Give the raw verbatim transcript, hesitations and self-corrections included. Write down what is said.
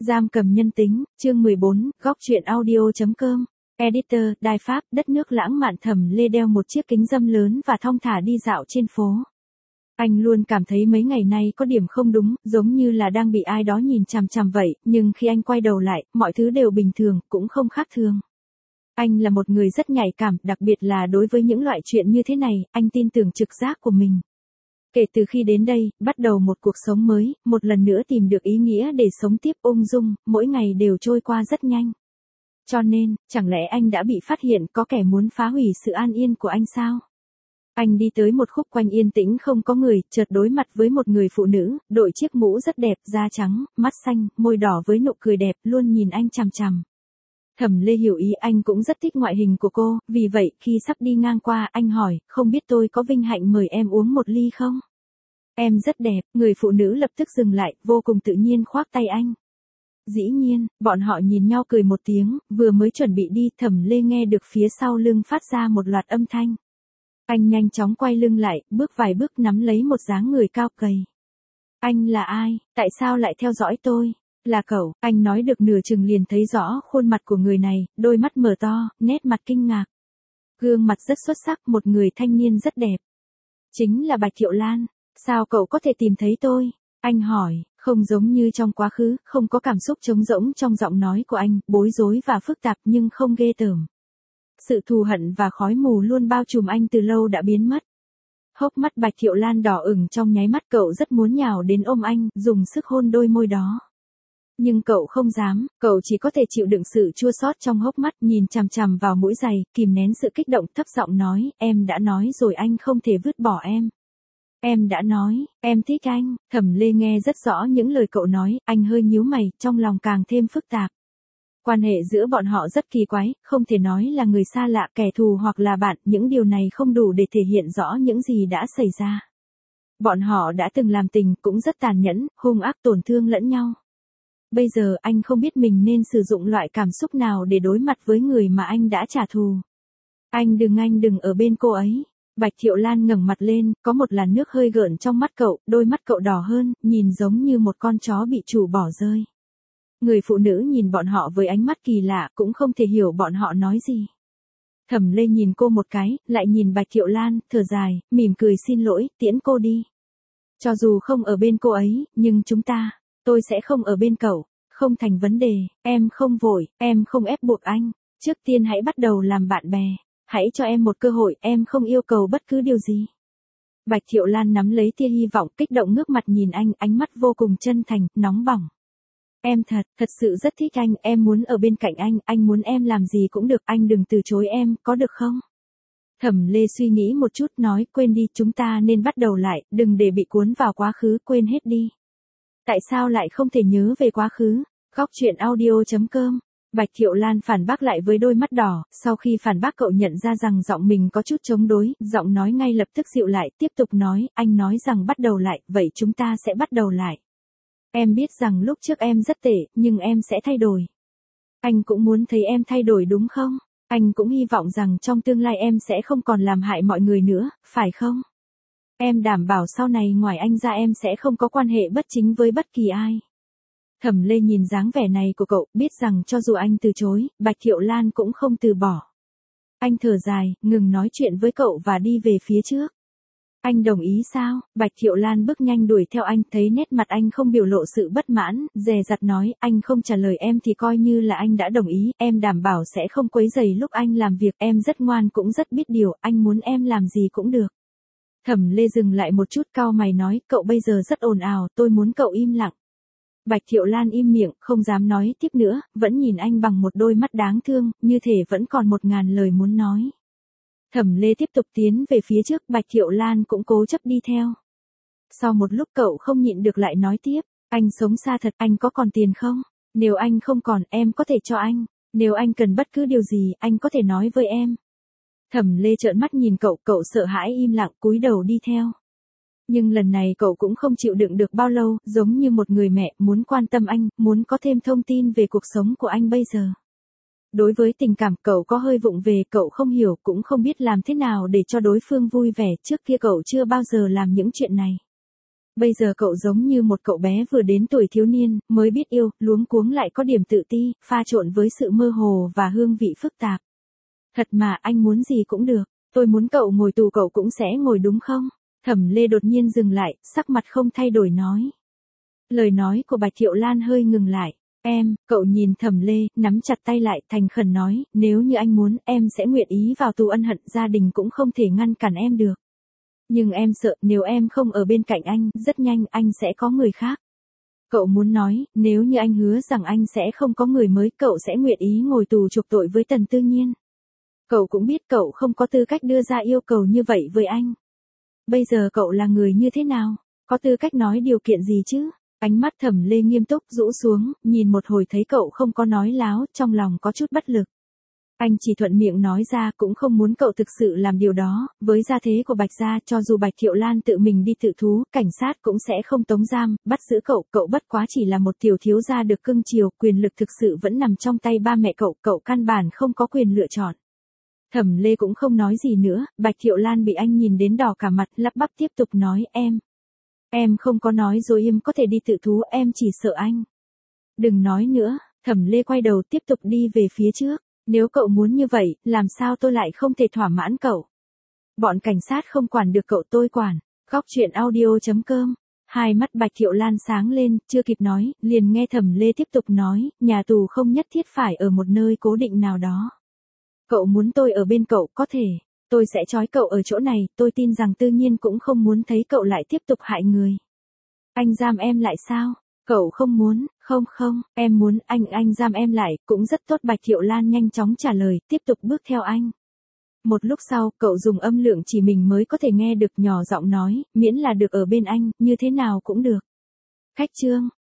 Giam cầm nhân tính, chương mười bốn, góc truyện audio.com. Editor, Đài Pháp, đất nước lãng mạn. Thẩm Lê đeo một chiếc kính râm lớn và thong thả đi dạo trên phố. Anh luôn cảm thấy mấy ngày nay có điểm không đúng, giống như là đang bị ai đó nhìn chằm chằm vậy, nhưng khi anh quay đầu lại, mọi thứ đều bình thường, cũng không khác thường. Anh là một người rất nhạy cảm, đặc biệt là đối với những loại chuyện như thế này, anh tin tưởng trực giác của mình. Kể từ khi đến đây, bắt đầu một cuộc sống mới, một lần nữa tìm được ý nghĩa để sống tiếp ung dung, mỗi ngày đều trôi qua rất nhanh. Cho nên, chẳng lẽ anh đã bị phát hiện có kẻ muốn phá hủy sự an yên của anh sao? Anh đi tới một khúc quanh yên tĩnh không có người, chợt đối mặt với một người phụ nữ, đội chiếc mũ rất đẹp, da trắng, mắt xanh, môi đỏ với nụ cười đẹp, luôn nhìn anh chằm chằm. Thẩm Lê hiểu ý, anh cũng rất thích ngoại hình của cô, vì vậy khi sắp đi ngang qua, anh hỏi, không biết tôi có vinh hạnh mời em uống một ly không? Em rất đẹp, người phụ nữ lập tức dừng lại, vô cùng tự nhiên khoác tay anh. Dĩ nhiên, bọn họ nhìn nhau cười một tiếng, vừa mới chuẩn bị đi, Thẩm Lê nghe được phía sau lưng phát ra một loạt âm thanh. Anh nhanh chóng quay lưng lại, bước vài bước nắm lấy một dáng người cao gầy. Anh là ai, tại sao lại theo dõi tôi? Là cậu, anh nói được nửa chừng liền thấy rõ khuôn mặt của người này, đôi mắt mở to, nét mặt kinh ngạc. Gương mặt rất xuất sắc, một người thanh niên rất đẹp. Chính là Bạch Thiệu Lan, sao cậu có thể tìm thấy tôi? Anh hỏi, không giống như trong quá khứ, không có cảm xúc trống rỗng trong giọng nói của anh, bối rối và phức tạp nhưng không ghê tởm. Sự thù hận và khói mù luôn bao trùm anh từ lâu đã biến mất. Hốc mắt Bạch Thiệu Lan đỏ ửng trong nháy mắt, cậu rất muốn nhào đến ôm anh, dùng sức hôn đôi môi đó. Nhưng cậu không dám, cậu chỉ có thể chịu đựng sự chua xót trong hốc mắt, nhìn chằm chằm vào mũi giày, kìm nén sự kích động, thấp giọng nói, em đã nói rồi anh không thể vứt bỏ em. Em đã nói, em thích anh. Thẩm Lê nghe rất rõ những lời cậu nói, anh hơi nhíu mày, trong lòng càng thêm phức tạp. Quan hệ giữa bọn họ rất kỳ quái, không thể nói là người xa lạ, kẻ thù hoặc là bạn, những điều này không đủ để thể hiện rõ những gì đã xảy ra. Bọn họ đã từng làm tình, cũng rất tàn nhẫn, hung ác, tổn thương lẫn nhau. Bây giờ anh không biết mình nên sử dụng loại cảm xúc nào để đối mặt với người mà anh đã trả thù. Anh đừng anh đừng ở bên cô ấy. Bạch Thiệu Lan ngẩng mặt lên, có một làn nước hơi gợn trong mắt cậu, đôi mắt cậu đỏ hơn, nhìn giống như một con chó bị chủ bỏ rơi. Người phụ nữ nhìn bọn họ với ánh mắt kỳ lạ, cũng không thể hiểu bọn họ nói gì. Thẩm Lê nhìn cô một cái, lại nhìn Bạch Thiệu Lan, thở dài, mỉm cười xin lỗi, tiễn cô đi. Cho dù không ở bên cô ấy, nhưng chúng ta, tôi sẽ không ở bên cậu, không thành vấn đề, em không vội, em không ép buộc anh, trước tiên hãy bắt đầu làm bạn bè. Hãy cho em một cơ hội, em không yêu cầu bất cứ điều gì. Bạch Thiệu Lan nắm lấy tia hy vọng, kích động ngước mặt nhìn anh, ánh mắt vô cùng chân thành, nóng bỏng. Em thật, thật sự rất thích anh, em muốn ở bên cạnh anh, anh muốn em làm gì cũng được, anh đừng từ chối em, có được không? Thẩm Lê suy nghĩ một chút nói, quên đi, chúng ta nên bắt đầu lại, đừng để bị cuốn vào quá khứ, quên hết đi. Tại sao lại không thể nhớ về quá khứ? Góc truyện audio.com. Bạch Thiệu Lan phản bác lại với đôi mắt đỏ, sau khi phản bác cậu nhận ra rằng giọng mình có chút chống đối, giọng nói ngay lập tức dịu lại, tiếp tục nói, anh nói rằng bắt đầu lại, vậy chúng ta sẽ bắt đầu lại. Em biết rằng lúc trước em rất tệ, nhưng em sẽ thay đổi. Anh cũng muốn thấy em thay đổi đúng không? Anh cũng hy vọng rằng trong tương lai em sẽ không còn làm hại mọi người nữa, phải không? Em đảm bảo sau này ngoài anh ra em sẽ không có quan hệ bất chính với bất kỳ ai. Thẩm Lê nhìn dáng vẻ này của cậu, biết rằng cho dù anh từ chối, Bạch Thiệu Lan cũng không từ bỏ. Anh thở dài, ngừng nói chuyện với cậu và đi về phía trước. Anh đồng ý sao? Bạch Thiệu Lan bước nhanh đuổi theo anh, thấy nét mặt anh không biểu lộ sự bất mãn, dè dặt nói, anh không trả lời em thì coi như là anh đã đồng ý, em đảm bảo sẽ không quấy rầy lúc anh làm việc, em rất ngoan cũng rất biết điều, anh muốn em làm gì cũng được. Thẩm Lê dừng lại một chút, cau mày nói, cậu bây giờ rất ồn ào, tôi muốn cậu im lặng. Bạch Thiệu Lan im miệng, không dám nói tiếp nữa, vẫn nhìn anh bằng một đôi mắt đáng thương, như thể vẫn còn một ngàn lời muốn nói. Thẩm Lê tiếp tục tiến về phía trước, Bạch Thiệu Lan cũng cố chấp đi theo. Sau một lúc cậu không nhịn được lại nói tiếp, anh sống xa thật, anh có còn tiền không? Nếu anh không còn, em có thể cho anh. Nếu anh cần bất cứ điều gì, anh có thể nói với em. Thẩm Lê trợn mắt nhìn cậu, cậu sợ hãi im lặng, cúi đầu đi theo. Nhưng lần này cậu cũng không chịu đựng được bao lâu, giống như một người mẹ, muốn quan tâm anh, muốn có thêm thông tin về cuộc sống của anh bây giờ. Đối với tình cảm, cậu có hơi vụng về, cậu không hiểu, cũng không biết làm thế nào để cho đối phương vui vẻ, trước kia cậu chưa bao giờ làm những chuyện này. Bây giờ cậu giống như một cậu bé vừa đến tuổi thiếu niên, mới biết yêu, luống cuống lại có điểm tự ti, pha trộn với sự mơ hồ và hương vị phức tạp. Thật mà, anh muốn gì cũng được, tôi muốn cậu ngồi tù cậu cũng sẽ ngồi đúng không? Thẩm Lê đột nhiên dừng lại, sắc mặt không thay đổi nói. Lời nói của Bạch Thiệu Lan hơi ngừng lại. Em, cậu nhìn Thẩm Lê, nắm chặt tay lại, thành khẩn nói, nếu như anh muốn, em sẽ nguyện ý vào tù ân hận, gia đình cũng không thể ngăn cản em được. Nhưng em sợ, nếu em không ở bên cạnh anh, rất nhanh anh sẽ có người khác. Cậu muốn nói, nếu như anh hứa rằng anh sẽ không có người mới, cậu sẽ nguyện ý ngồi tù chuộc tội với Tần Tư Nhiên. Cậu cũng biết cậu không có tư cách đưa ra yêu cầu như vậy với anh. Bây giờ cậu là người như thế nào? Có tư cách nói điều kiện gì chứ? Ánh mắt Thẩm Lê nghiêm túc rũ xuống, nhìn một hồi thấy cậu không có nói láo, trong lòng có chút bất lực. Anh chỉ thuận miệng nói ra, cũng không muốn cậu thực sự làm điều đó, với gia thế của Bạch gia, cho dù Bạch Thiệu Lan tự mình đi tự thú, cảnh sát cũng sẽ không tống giam, bắt giữ cậu, cậu bất quá chỉ là một tiểu thiếu gia được cưng chiều, quyền lực thực sự vẫn nằm trong tay ba mẹ cậu, cậu căn bản không có quyền lựa chọn. Thẩm Lê cũng không nói gì nữa, Bạch Thiệu Lan bị anh nhìn đến đỏ cả mặt, lắp bắp tiếp tục nói, em. Em không có nói dối, em có thể đi tự thú, em chỉ sợ anh. Đừng nói nữa, Thẩm Lê quay đầu tiếp tục đi về phía trước. Nếu cậu muốn như vậy, làm sao tôi lại không thể thỏa mãn cậu? Bọn cảnh sát không quản được cậu, tôi quản. Góc truyện audio chấm com. Hai mắt Bạch Thiệu Lan sáng lên, chưa kịp nói, liền nghe Thẩm Lê tiếp tục nói, nhà tù không nhất thiết phải ở một nơi cố định nào đó. Cậu muốn tôi ở bên cậu, có thể. Tôi sẽ trói cậu ở chỗ này, tôi tin rằng Tư Nhiên cũng không muốn thấy cậu lại tiếp tục hại người. Anh giam em lại sao? Cậu không muốn, không không, em muốn, anh anh giam em lại, cũng rất tốt. Bạch Thiệu Lan nhanh chóng trả lời, tiếp tục bước theo anh. Một lúc sau, cậu dùng âm lượng chỉ mình mới có thể nghe được, nhỏ giọng nói, miễn là được ở bên anh, như thế nào cũng được. Khách trương,